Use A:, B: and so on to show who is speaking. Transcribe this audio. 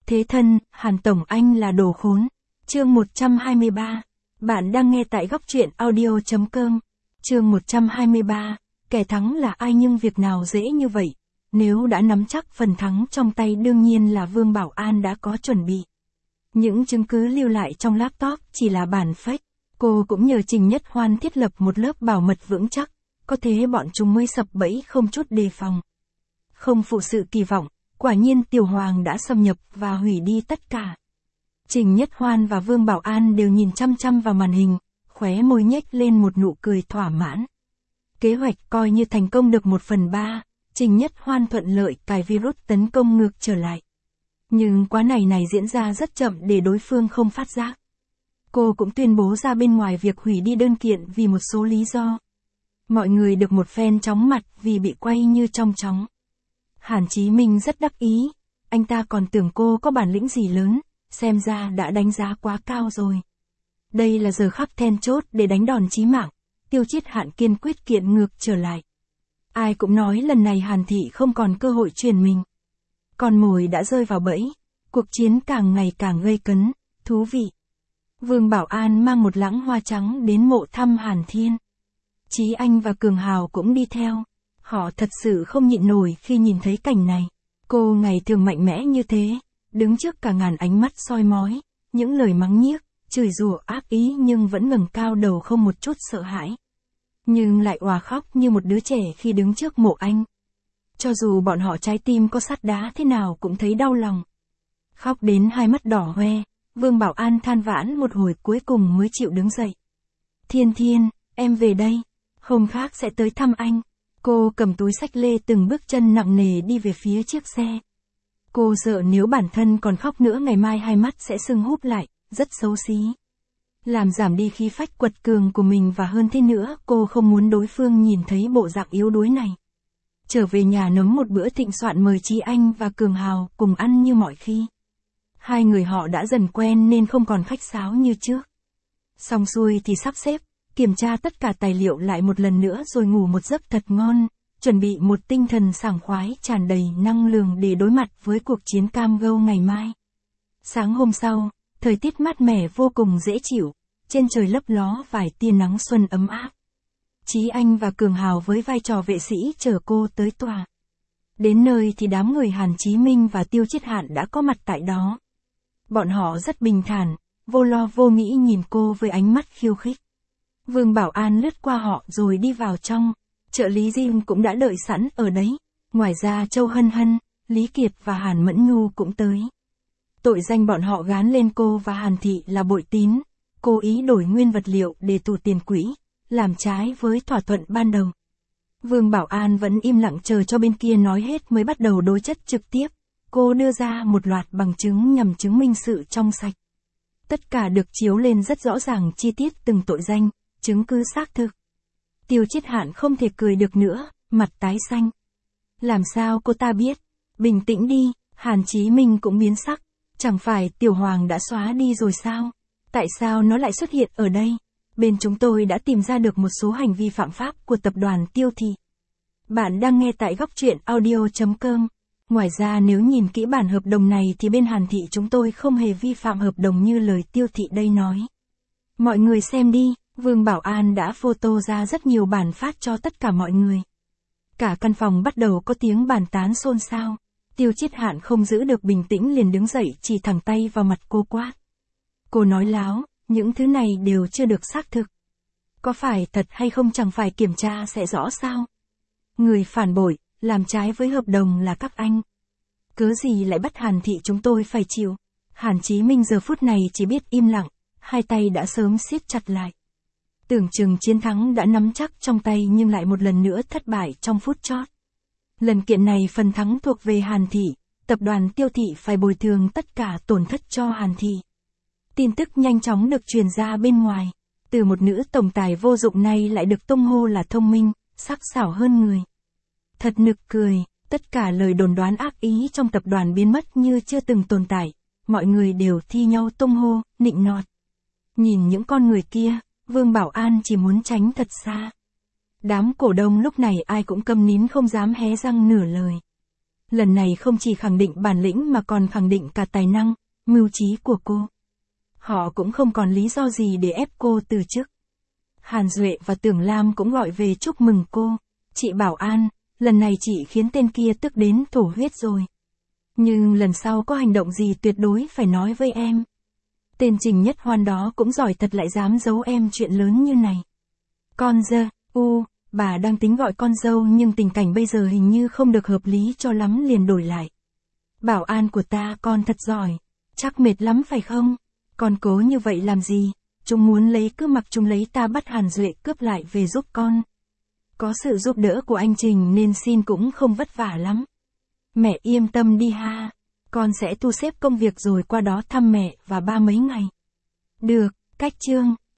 A: Thế thân, Hàn Tổng anh là đồ khốn. Chương 123. Bạn đang nghe tại góc truyện audio.com. Chương 123. Kẻ thắng là ai nhưng việc nào dễ như vậy? Nếu đã nắm chắc phần thắng trong tay đương nhiên là Vương Bảo An đã có chuẩn bị. Những chứng cứ lưu lại trong laptop chỉ là bản fake. Cô cũng nhờ Trình Nhất Hoan thiết lập một lớp bảo mật vững chắc, có thế bọn chúng mới sập bẫy không chút đề phòng. Không phụ sự kỳ vọng, quả nhiên Tiểu Hoàng đã xâm nhập và hủy đi tất cả. Trình Nhất Hoan và Vương Bảo An đều nhìn chăm chăm vào màn hình, khóe môi nhếch lên một nụ cười thỏa mãn. Kế hoạch coi như thành công được 1/3, Trình Nhất Hoan thuận lợi cài virus tấn công ngược trở lại. Nhưng quá này diễn ra rất chậm để đối phương không phát giác. Cô cũng tuyên bố ra bên ngoài việc hủy đi đơn kiện vì một số lý do. Mọi người được một phen chóng mặt vì bị quay như trong chóng. Hàn Chí Minh rất đắc ý, anh ta còn tưởng cô có bản lĩnh gì lớn, xem ra đã đánh giá quá cao rồi. Đây là giờ khắc then chốt để đánh đòn chí mạng, Tiêu Chiết Hạn kiên quyết kiện ngược trở lại. Ai cũng nói lần này Hàn Thị không còn cơ hội truyền mình. Con mồi đã rơi vào bẫy, cuộc chiến càng ngày càng gây cấn, thú vị. Vương Bảo An mang một lẵng hoa trắng đến mộ thăm Hàn Thiên. Chí Anh và Cường Hào cũng đi theo. Họ thật sự không nhịn nổi khi nhìn thấy cảnh này. Cô ngày thường mạnh mẽ như thế, đứng trước cả ngàn ánh mắt soi mói, những lời mắng nhiếc, chửi rủa ác ý nhưng vẫn ngẩng cao đầu không một chút sợ hãi. Nhưng lại òa khóc như một đứa trẻ khi đứng trước mộ anh. Cho dù bọn họ trái tim có sắt đá thế nào cũng thấy đau lòng. Khóc đến hai mắt đỏ hoe, Vương Bảo An than vãn một hồi cuối cùng mới chịu đứng dậy. Thiên, em về đây, hôm khác sẽ tới thăm anh. Cô cầm túi xách lê từng bước chân nặng nề đi về phía chiếc xe. Cô sợ nếu bản thân còn khóc nữa ngày mai hai mắt sẽ sưng húp lại, rất xấu xí. Làm giảm đi khí phách quật cường của mình và hơn thế nữa cô không muốn đối phương nhìn thấy bộ dạng yếu đuối này. Trở về nhà nấu một bữa thịnh soạn mời Chí Anh và Cường Hào cùng ăn như mọi khi. Hai người họ đã dần quen nên không còn khách sáo như trước. Xong xuôi thì sắp xếp, kiểm tra tất cả tài liệu lại một lần nữa rồi ngủ một giấc thật ngon, chuẩn bị một tinh thần sảng khoái tràn đầy năng lượng để đối mặt với cuộc chiến cam go ngày mai. Sáng hôm sau, thời tiết mát mẻ vô cùng dễ chịu, trên trời lấp ló vài tia nắng xuân ấm áp. Chí Anh và Cường Hào với vai trò vệ sĩ chở cô tới tòa. Đến nơi thì đám người Hàn Chí Minh và Tiêu Chiết Hạn đã có mặt tại đó. Bọn họ rất bình thản, vô lo vô nghĩ nhìn cô với ánh mắt khiêu khích. Vương Bảo An lướt qua họ rồi đi vào trong, trợ lý Jim cũng đã đợi sẵn ở đấy. Ngoài ra Châu Hân Hân, Lý Kiệt và Hàn Mẫn Nhu cũng tới. Tội danh bọn họ gán lên cô và Hàn Thị là bội tín, cố ý đổi nguyên vật liệu để tụ tiền quỹ, làm trái với thỏa thuận ban đầu. Vương Bảo An vẫn im lặng chờ cho bên kia nói hết mới bắt đầu đối chất trực tiếp. Cô đưa ra một loạt bằng chứng nhằm chứng minh sự trong sạch. Tất cả được chiếu lên rất rõ ràng chi tiết từng tội danh, chứng cứ xác thực. Tiêu Chiết Hạn không thể cười được nữa, mặt tái xanh. Làm sao cô ta biết? Bình tĩnh đi, Hàn Chí Minh cũng biến sắc. Chẳng phải Tiểu Hoàng đã xóa đi rồi sao? Tại sao nó lại xuất hiện ở đây? Bên chúng tôi đã tìm ra được một số hành vi phạm pháp của tập đoàn Tiêu Thị. Bạn đang nghe tại góc truyện audio.com. Ngoài ra nếu nhìn kỹ bản hợp đồng này thì bên Hàn Thị chúng tôi không hề vi phạm hợp đồng như lời Tiêu Thị đây nói. Mọi người xem đi, Vương Bảo An đã photo ra rất nhiều bản phát cho tất cả mọi người. Cả căn phòng bắt đầu có tiếng bàn tán xôn xao. Tiêu Chiết Hạn không giữ được bình tĩnh liền đứng dậy chỉ thẳng tay vào mặt cô quát. Cô nói láo, những thứ này đều chưa được xác thực. Có phải thật hay không chẳng phải kiểm tra sẽ rõ sao? Người phản bội, làm trái với hợp đồng là các anh. Cớ gì lại bắt Hàn Thị chúng tôi phải chịu? Hàn Chí Minh giờ phút này chỉ biết im lặng, hai tay đã sớm siết chặt lại. Tưởng chừng chiến thắng đã nắm chắc trong tay nhưng lại một lần nữa thất bại trong phút chót. Lần kiện này phần thắng thuộc về Hàn Thị, tập đoàn Tiêu Thị phải bồi thường tất cả tổn thất cho Hàn Thị. Tin tức nhanh chóng được truyền ra bên ngoài. Từ một nữ tổng tài vô dụng này lại được tung hô là thông minh, sắc sảo hơn người. Thật nực cười, tất cả lời đồn đoán ác ý trong tập đoàn biến mất như chưa từng tồn tại. Mọi người đều thi nhau tung hô, nịnh nọt. Nhìn những con người kia, Vương Bảo An chỉ muốn tránh thật xa. Đám cổ đông lúc này ai cũng câm nín không dám hé răng nửa lời. Lần này không chỉ khẳng định bản lĩnh mà còn khẳng định cả tài năng, mưu trí của cô. Họ cũng không còn lý do gì để ép cô từ chức. Hàn Duệ và Tưởng Lam cũng gọi về chúc mừng cô. Chị Bảo An, lần này chị khiến tên kia tức đến thổ huyết rồi. Nhưng lần sau có hành động gì tuyệt đối phải nói với em. Tên Trình Nhất Hoan đó cũng giỏi thật lại dám giấu em chuyện lớn như này. Con dơ, bà đang tính gọi con dâu nhưng tình cảnh bây giờ hình như không được hợp lý cho lắm liền đổi lại. Bảo An của ta con thật giỏi, chắc mệt lắm phải không? Con cố như vậy làm gì? Chúng muốn lấy cứ mặc chúng lấy ta bắt Hàn Duệ cướp lại về giúp con. Có sự giúp đỡ của anh Trình nên xin cũng không vất vả lắm. Mẹ yên tâm đi ha, con sẽ thu xếp công việc rồi qua đó thăm mẹ và ba mấy ngày. Được, cách Trương.